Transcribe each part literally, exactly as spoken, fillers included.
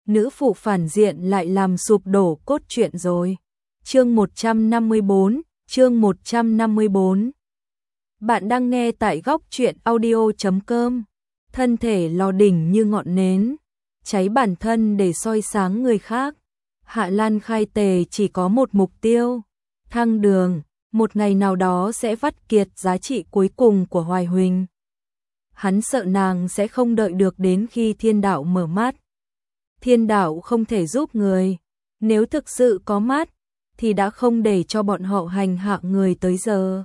nữ phụ phản diện lại làm sụp đổ cốt truyện rồi. Chương một trăm năm mươi bốn, chương một trăm năm mươi bốn. Bạn đang nghe tại góc truyện audio chấm com. Thân thể lò đỉnh như ngọn nến, cháy bản thân để soi sáng người khác. Hạ Lan Khai Tề chỉ có một mục tiêu, thăng đường, một ngày nào đó sẽ vắt kiệt giá trị cuối cùng của Hoài Huỳnh. Hắn sợ nàng sẽ không đợi được đến khi thiên đạo mở mắt. Thiên đạo không thể giúp người, nếu thực sự có mắt, thì đã không để cho bọn họ hành hạ người tới giờ.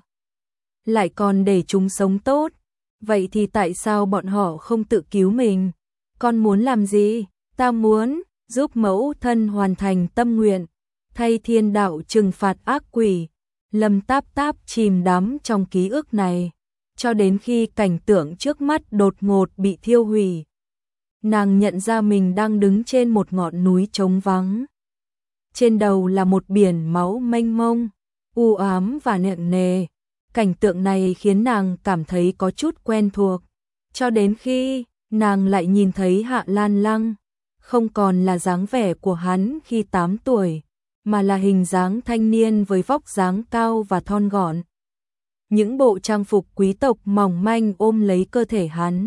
Lại còn để chúng sống tốt, vậy thì tại sao bọn họ không tự cứu mình? Con muốn làm gì? Ta muốn giúp mẫu thân hoàn thành tâm nguyện, thay thiên đạo trừng phạt ác quỷ. Lâm Táp Táp chìm đắm trong ký ức này, cho đến khi cảnh tượng trước mắt đột ngột bị thiêu hủy. Nàng nhận ra mình đang đứng trên một ngọn núi trống vắng. Trên đầu là một biển máu mênh mông, u ám và nặng nề. Cảnh tượng này khiến nàng cảm thấy có chút quen thuộc, cho đến khi nàng lại nhìn thấy Hạ Lan Lăng, không còn là dáng vẻ của hắn khi tám tuổi, mà là hình dáng thanh niên với vóc dáng cao và thon gọn. Những bộ trang phục quý tộc mỏng manh ôm lấy cơ thể hắn.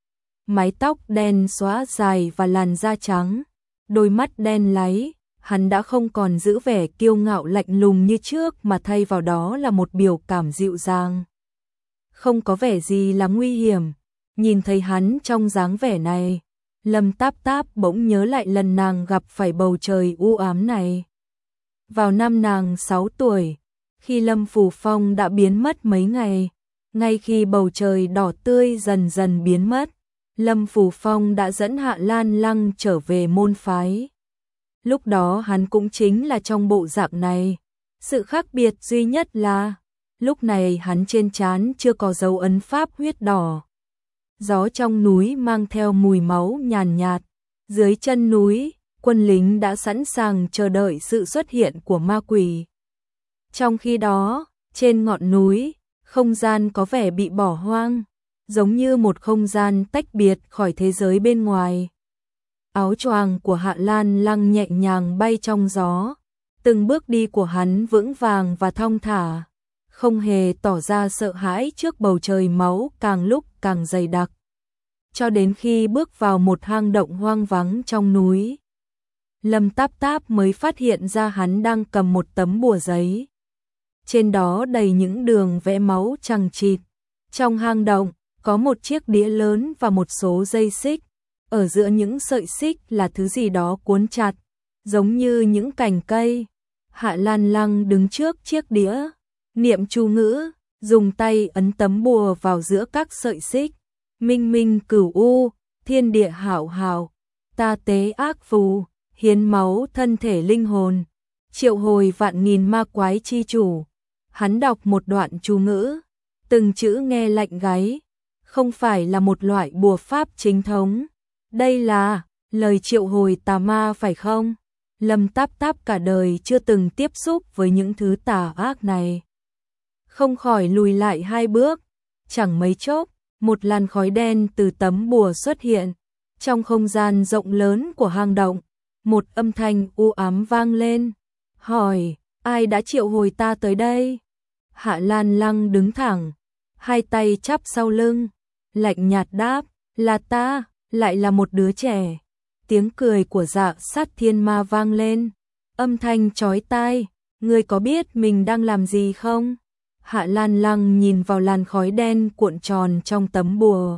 Mái tóc đen xóa dài và làn da trắng, đôi mắt đen láy, hắn đã không còn giữ vẻ kiêu ngạo lạnh lùng như trước mà thay vào đó là một biểu cảm dịu dàng. Không có vẻ gì là nguy hiểm, nhìn thấy hắn trong dáng vẻ này, Lâm Táp Táp bỗng nhớ lại lần nàng gặp phải bầu trời u ám này. Vào năm nàng sáu tuổi, khi Lâm Phù Phong đã biến mất mấy ngày, ngay khi bầu trời đỏ tươi dần dần biến mất, Lâm Phù Phong đã dẫn Hạ Lan Lăng trở về môn phái. Lúc đó hắn cũng chính là trong bộ dạng này. Sự khác biệt duy nhất là, lúc này hắn trên trán chưa có dấu ấn pháp huyết đỏ. Gió trong núi mang theo mùi máu nhàn nhạt. Dưới chân núi, quân lính đã sẵn sàng chờ đợi sự xuất hiện của ma quỷ. Trong khi đó, trên ngọn núi, không gian có vẻ bị bỏ hoang, giống như một không gian tách biệt khỏi thế giới bên ngoài. Áo choàng của Hạ Lan Lăng nhẹ nhàng bay trong gió, từng bước đi của hắn vững vàng và thong thả, không hề tỏ ra sợ hãi trước bầu trời máu càng lúc càng dày đặc. Cho đến khi bước vào một hang động hoang vắng trong núi, Lâm Táp Táp mới phát hiện ra hắn đang cầm một tấm bùa giấy. Trên đó đầy những đường vẽ máu chằng chịt. Trong hang động, có một chiếc đĩa lớn và một số dây xích. Ở giữa những sợi xích là thứ gì đó cuốn chặt, giống như những cành cây. Hạ Lan Lăng đứng trước chiếc đĩa, niệm chú ngữ, dùng tay ấn tấm bùa vào giữa các sợi xích. Minh minh cửu u, thiên địa hảo hảo, ta tế ác phù, hiến máu thân thể linh hồn, triệu hồi vạn nghìn ma quái chi chủ. Hắn đọc một đoạn chú ngữ, từng chữ nghe lạnh gáy, không phải là một loại bùa pháp chính thống. Đây là lời triệu hồi tà ma phải không? Lâm Táp Táp cả đời chưa từng tiếp xúc với những thứ tà ác này, không khỏi lùi lại hai bước. Chẳng mấy chốc, một làn khói đen từ tấm bùa xuất hiện. Trong không gian rộng lớn của hang động, một âm thanh u ám vang lên, hỏi: ai đã triệu hồi ta tới đây? Hạ Lan Lăng đứng thẳng, hai tay chắp sau lưng, lạnh nhạt đáp: là ta. Lại là một đứa trẻ. Tiếng cười của Dạ Sát Thiên Ma vang lên, âm thanh chói tai: ngươi có biết mình đang làm gì không? Hạ Lan Lăng nhìn vào làn khói đen cuộn tròn trong tấm bùa,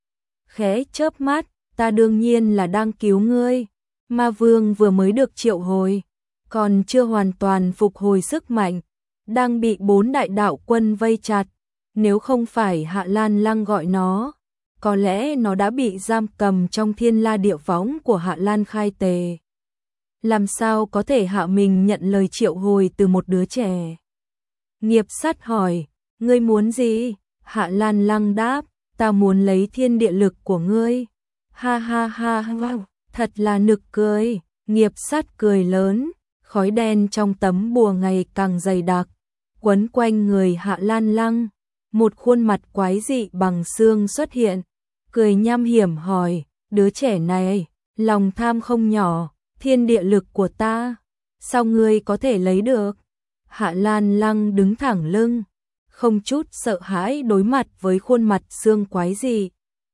khẽ chớp mắt: ta đương nhiên là đang cứu ngươi. Ma Vương vừa mới được triệu hồi, còn chưa hoàn toàn phục hồi sức mạnh, đang bị bốn đại đạo quân vây chặt. Nếu không phải Hạ Lan Lăng gọi nó, có lẽ nó đã bị giam cầm trong thiên la địa võng của Hạ Lan Khai Tề. Làm sao có thể hạ mình nhận lời triệu hồi từ một đứa trẻ? Nghiệp Sát hỏi: ngươi muốn gì? Hạ Lan Lăng đáp: ta muốn lấy thiên địa lực của ngươi. Ha ha ha ha, thật là nực cười. Nghiệp Sát cười lớn, khói đen trong tấm bùa ngày càng dày đặc, quấn quanh người Hạ Lan Lăng. Một khuôn mặt quái dị bằng xương xuất hiện, cười nham hiểm hỏi: đứa trẻ này, lòng tham không nhỏ, thiên địa lực của ta, sao ngươi có thể lấy được? Hạ Lan Lăng đứng thẳng lưng, không chút sợ hãi đối mặt với khuôn mặt xương quái dị.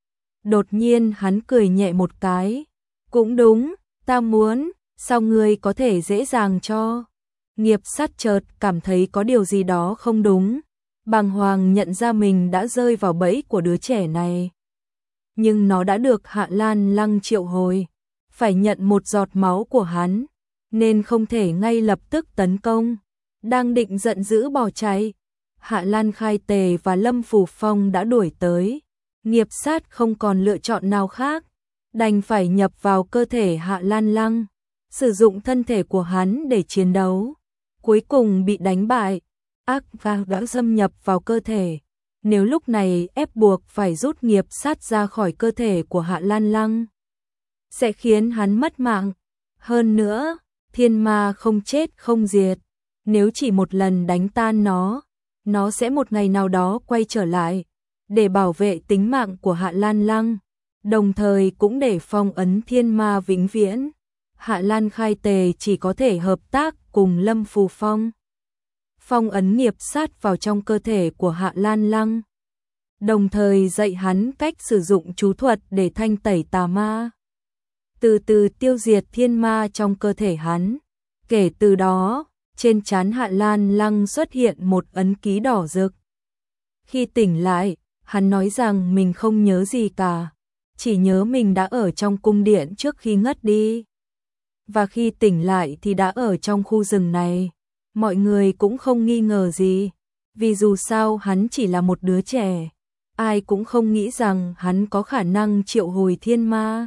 Đột nhiên hắn cười nhẹ một cái, cũng đúng, ta muốn, sao ngươi có thể dễ dàng cho? Nghiệp sát chợt cảm thấy có điều gì đó không đúng, bàng hoàng nhận ra mình đã rơi vào bẫy của đứa trẻ này. Nhưng nó đã được Hạ Lan Lăng triệu hồi, phải nhận một giọt máu của hắn, nên không thể ngay lập tức tấn công. Đang định giận dữ bỏ chạy, Hạ Lan Khai Tề và Lâm Phủ Phong đã đuổi tới. Nghiệp sát không còn lựa chọn nào khác, đành phải nhập vào cơ thể Hạ Lan Lăng, sử dụng thân thể của hắn để chiến đấu. Cuối cùng bị đánh bại, ác và đã xâm nhập vào cơ thể. Nếu lúc này ép buộc phải rút nghiệp sát ra khỏi cơ thể của Hạ Lan Lăng, sẽ khiến hắn mất mạng. Hơn nữa, thiên ma không chết không diệt, nếu chỉ một lần đánh tan nó, nó sẽ một ngày nào đó quay trở lại, để bảo vệ tính mạng của Hạ Lan Lăng, đồng thời cũng để phong ấn thiên ma vĩnh viễn. Hạ Lan Khai Tề chỉ có thể hợp tác cùng Lâm Phù Phong, phong ấn nghiệp sát vào trong cơ thể của Hạ Lan Lăng, đồng thời dạy hắn cách sử dụng chú thuật để thanh tẩy tà ma, từ từ tiêu diệt thiên ma trong cơ thể hắn. Kể từ đó, trên trán Hạ Lan Lăng xuất hiện một ấn ký đỏ rực. Khi tỉnh lại, hắn nói rằng mình không nhớ gì cả, chỉ nhớ mình đã ở trong cung điện trước khi ngất đi. Và khi tỉnh lại thì đã ở trong khu rừng này. Mọi người cũng không nghi ngờ gì, vì dù sao hắn chỉ là một đứa trẻ, ai cũng không nghĩ rằng hắn có khả năng triệu hồi thiên ma.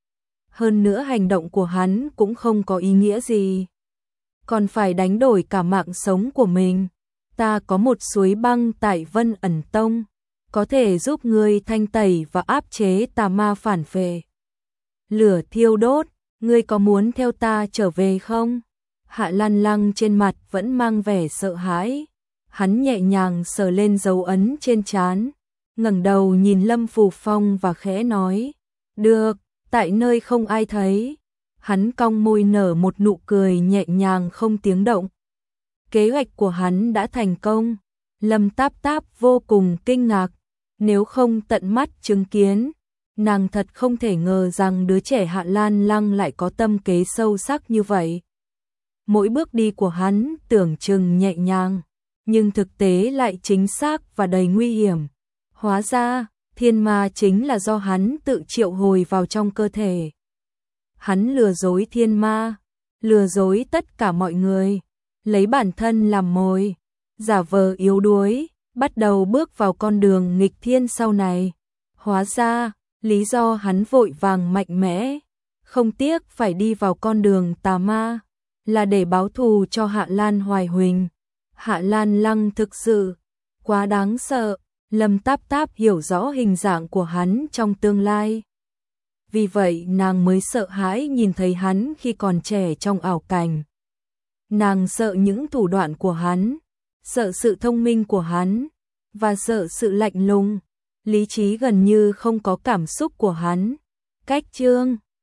Hơn nữa hành động của hắn cũng không có ý nghĩa gì, còn phải đánh đổi cả mạng sống của mình. Ta có một suối băng tại Vân Ẩn Tông, có thể giúp ngươi thanh tẩy và áp chế tà ma phản phệ. Lửa thiêu đốt, ngươi có muốn theo ta trở về không? Hạ Lan Lăng trên mặt vẫn mang vẻ sợ hãi. Hắn nhẹ nhàng sờ lên dấu ấn trên trán, ngẩng đầu nhìn Lâm Phù Phong và khẽ nói, được, tại nơi không ai thấy. Hắn cong môi nở một nụ cười nhẹ nhàng không tiếng động. Kế hoạch của hắn đã thành công. Lâm Táp Táp vô cùng kinh ngạc, nếu không tận mắt chứng kiến, nàng thật không thể ngờ rằng đứa trẻ Hạ Lan Lăng lại có tâm kế sâu sắc như vậy. Mỗi bước đi của hắn tưởng chừng nhẹ nhàng, nhưng thực tế lại chính xác và đầy nguy hiểm. Hóa ra, thiên ma chính là do hắn tự triệu hồi vào trong cơ thể. Hắn lừa dối thiên ma, lừa dối tất cả mọi người, lấy bản thân làm mồi, giả vờ yếu đuối, bắt đầu bước vào con đường nghịch thiên sau này. Hóa ra, lý do hắn vội vàng mạnh mẽ, không tiếc phải đi vào con đường tà ma, là để báo thù cho Hạ Lan Hoài Huỳnh. Hạ Lan Lăng thực sự quá đáng sợ. Lâm Táp Táp hiểu rõ hình dạng của hắn trong tương lai, vì vậy nàng mới sợ hãi nhìn thấy hắn khi còn trẻ trong ảo cảnh. Nàng sợ những thủ đoạn của hắn, sợ sự thông minh của hắn, và sợ sự lạnh lùng, lý trí gần như không có cảm xúc của hắn. Cách chương